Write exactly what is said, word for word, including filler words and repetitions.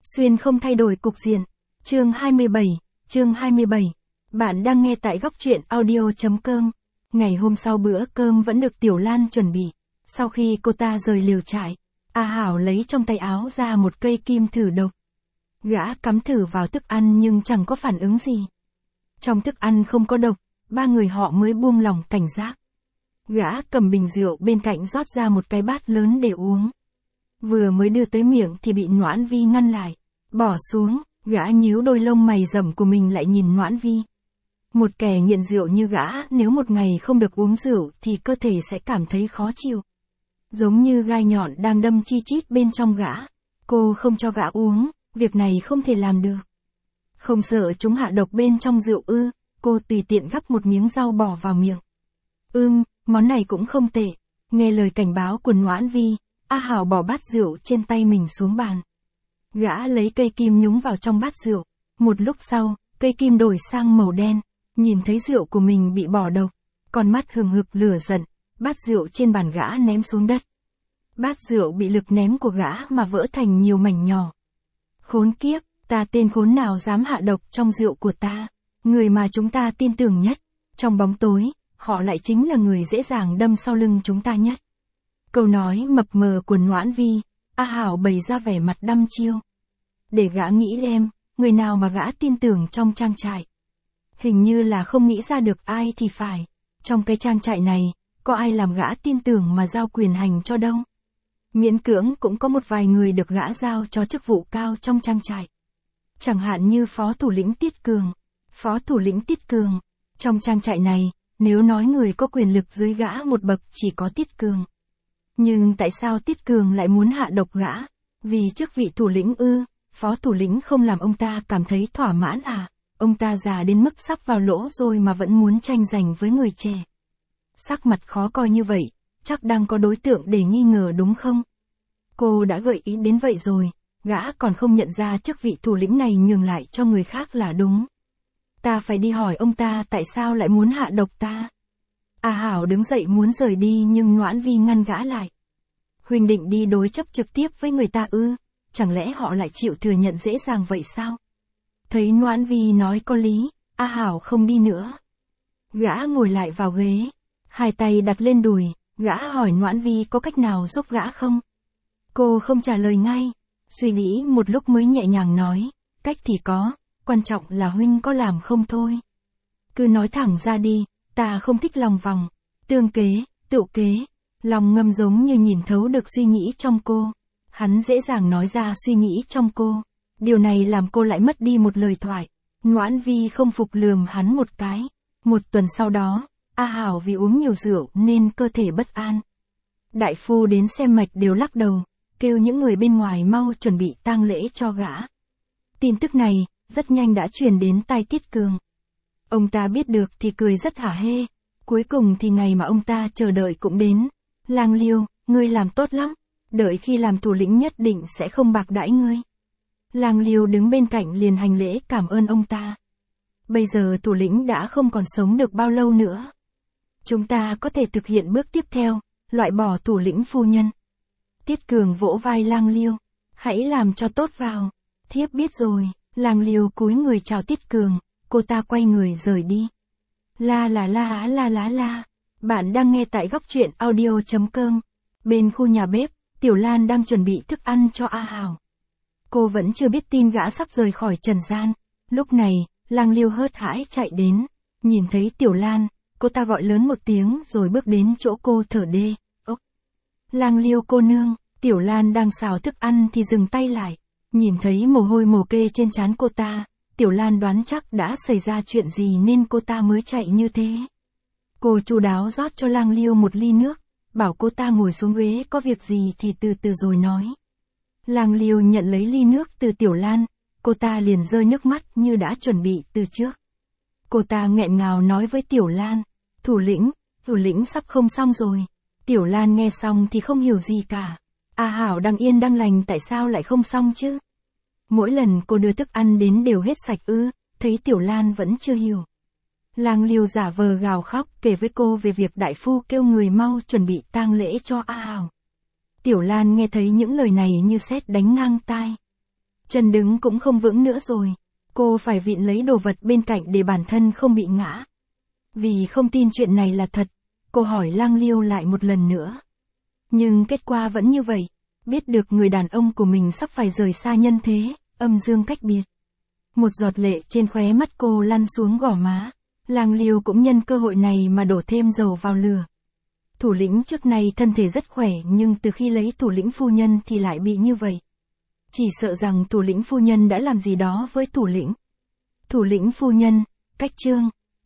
Xuyên không thay đổi cục diện. Chương hai mươi bảy, chương hai mươi bảy. Bạn đang nghe tại góc truyện audio.com. Ngày hôm sau bữa cơm vẫn được Tiểu Lan chuẩn bị. Sau khi cô ta rời liều trại, A Hảo lấy trong tay áo ra một cây kim thử độc. Gã cắm thử vào thức ăn nhưng chẳng có phản ứng gì. Trong thức ăn không có độc, ba người họ mới buông lòng cảnh giác. Gã cầm bình rượu bên cạnh rót ra một cái bát lớn để uống. Vừa mới đưa tới miệng thì bị Noãn Vi ngăn lại. Bỏ xuống, gã nhíu đôi lông mày rậm của mình lại nhìn Noãn Vi. Một kẻ nghiện rượu như gã nếu một ngày không được uống rượu thì cơ thể sẽ cảm thấy khó chịu. Giống như gai nhọn đang đâm chi chít bên trong gã. Cô không cho gã uống, việc này không thể làm được. Không sợ chúng hạ độc bên trong rượu ư, cô tùy tiện gắp một miếng rau bỏ vào miệng. Ưm, món này cũng không tệ. Nghe lời cảnh báo của Noãn Vi, A Hảo bỏ bát rượu trên tay mình xuống bàn. Gã lấy cây kim nhúng vào trong bát rượu. Một lúc sau, cây kim đổi sang màu đen. Nhìn thấy rượu của mình bị bỏ độc, con mắt hừng hực lửa giận, bát rượu trên bàn gã ném xuống đất. Bát rượu bị lực ném của gã mà vỡ thành nhiều mảnh nhỏ. Khốn kiếp, ta tên khốn nào dám hạ độc trong rượu của ta, người mà chúng ta tin tưởng nhất. Trong bóng tối, họ lại chính là người dễ dàng đâm sau lưng chúng ta nhất. Câu nói mập mờ của Noãn Vi, A Hảo bày ra vẻ mặt đăm chiêu. Để gã nghĩ em, người nào mà gã tin tưởng trong trang trại. Hình như là không nghĩ ra được ai thì phải. Trong cái trang trại này, có ai làm gã tin tưởng mà giao quyền hành cho đâu. Miễn cưỡng cũng có một vài người được gã giao cho chức vụ cao trong trang trại. Chẳng hạn như Phó Thủ lĩnh Tiết Cường. Phó Thủ lĩnh Tiết Cường. Trong trang trại này, nếu nói người có quyền lực dưới gã một bậc chỉ có Tiết Cường. Nhưng tại sao Tiết Cường lại muốn hạ độc gã? Vì chức vị thủ lĩnh ư, Phó Thủ lĩnh không làm ông ta cảm thấy thỏa mãn à? Ông ta già đến mức sắp vào lỗ rồi mà vẫn muốn tranh giành với người trẻ. Sắc mặt khó coi như vậy, chắc đang có đối tượng để nghi ngờ đúng không? Cô đã gợi ý đến vậy rồi, gã còn không nhận ra chức vị thủ lĩnh này nhường lại cho người khác là đúng. Ta phải đi hỏi ông ta tại sao lại muốn hạ độc ta. A Hảo đứng dậy muốn rời đi nhưng Noãn Vi ngăn gã lại. Huynh định đi đối chấp trực tiếp với người ta ư, chẳng lẽ họ lại chịu thừa nhận dễ dàng vậy sao? Thấy Noãn Vi nói có lý, A Hảo không đi nữa. Gã ngồi lại vào ghế, hai tay đặt lên đùi, gã hỏi Noãn Vi có cách nào giúp gã không? Cô không trả lời ngay, suy nghĩ một lúc mới nhẹ nhàng nói, cách thì có, quan trọng là huynh có làm không thôi. Cứ nói thẳng ra đi, ta không thích lòng vòng, tương kế, tựu kế. Lòng ngâm giống như nhìn thấu được suy nghĩ trong cô. Hắn dễ dàng nói ra suy nghĩ trong cô. Điều này làm cô lại mất đi một lời thoại. Noãn Vi không phục lườm hắn một cái. Một tuần sau đó, A Hảo vì uống nhiều rượu nên cơ thể bất an. Đại phu đến xem mạch đều lắc đầu, kêu những người bên ngoài mau chuẩn bị tang lễ cho gã. Tin tức này, rất nhanh đã truyền đến tai Tiết Cường. Ông ta biết được thì cười rất hả hê. Cuối cùng thì ngày mà ông ta chờ đợi cũng đến. Lang Liêu, ngươi làm tốt lắm. Đợi khi làm thủ lĩnh nhất định sẽ không bạc đãi ngươi. Lang Liêu đứng bên cạnh liền hành lễ cảm ơn ông ta. Bây giờ thủ lĩnh đã không còn sống được bao lâu nữa. Chúng ta có thể thực hiện bước tiếp theo, loại bỏ thủ lĩnh phu nhân. Tiết Cường vỗ vai Lang Liêu. Hãy làm cho tốt vào. Thiếp biết rồi. Lang Liêu cúi người chào Tiết Cường. Cô ta quay người rời đi. La la la la la la. Bạn đang nghe tại góc truyện audio.com. Bên khu nhà bếp, Tiểu Lan đang chuẩn bị thức ăn cho A Hảo. Cô vẫn chưa biết tin gã sắp rời khỏi trần gian. Lúc này, Lang Liêu hớt hãi chạy đến. Nhìn thấy Tiểu Lan, cô ta gọi lớn một tiếng rồi bước đến chỗ cô thở đê. Ốc! Lang Liêu cô nương, Tiểu Lan đang xào thức ăn thì dừng tay lại. Nhìn thấy mồ hôi mồ kê trên trán cô ta, Tiểu Lan đoán chắc đã xảy ra chuyện gì nên cô ta mới chạy như thế. Cô chu đáo rót cho Lang Liêu một ly nước, bảo cô ta ngồi xuống ghế có việc gì thì từ từ rồi nói. Lang Liêu nhận lấy ly nước từ Tiểu Lan, cô ta liền rơi nước mắt như đã chuẩn bị từ trước. Cô ta nghẹn ngào nói với Tiểu Lan, thủ lĩnh, thủ lĩnh sắp không xong rồi. Tiểu Lan nghe xong thì không hiểu gì cả. A Hảo đang yên đang lành tại sao lại không xong chứ? Mỗi lần cô đưa thức ăn đến đều hết sạch ư, thấy Tiểu Lan vẫn chưa hiểu. Lang Liêu giả vờ gào khóc kể với cô về việc đại phu kêu người mau chuẩn bị tang lễ cho A Hảo. Tiểu Lan nghe thấy những lời này như sét đánh ngang tai. Chân đứng cũng không vững nữa rồi. Cô phải vịn lấy đồ vật bên cạnh để bản thân không bị ngã. Vì không tin chuyện này là thật, cô hỏi Lang Liêu lại một lần nữa. Nhưng kết quả vẫn như vậy. Biết được người đàn ông của mình sắp phải rời xa nhân thế, âm dương cách biệt. Một giọt lệ trên khóe mắt cô lăn xuống gò má. Lang Liêu cũng nhân cơ hội này mà đổ thêm dầu vào lửa. Thủ lĩnh trước nay thân thể rất khỏe nhưng từ khi lấy thủ lĩnh phu nhân thì lại bị như vậy. Chỉ sợ rằng thủ lĩnh phu nhân đã làm gì đó với thủ lĩnh. Thủ lĩnh phu nhân, cách chương.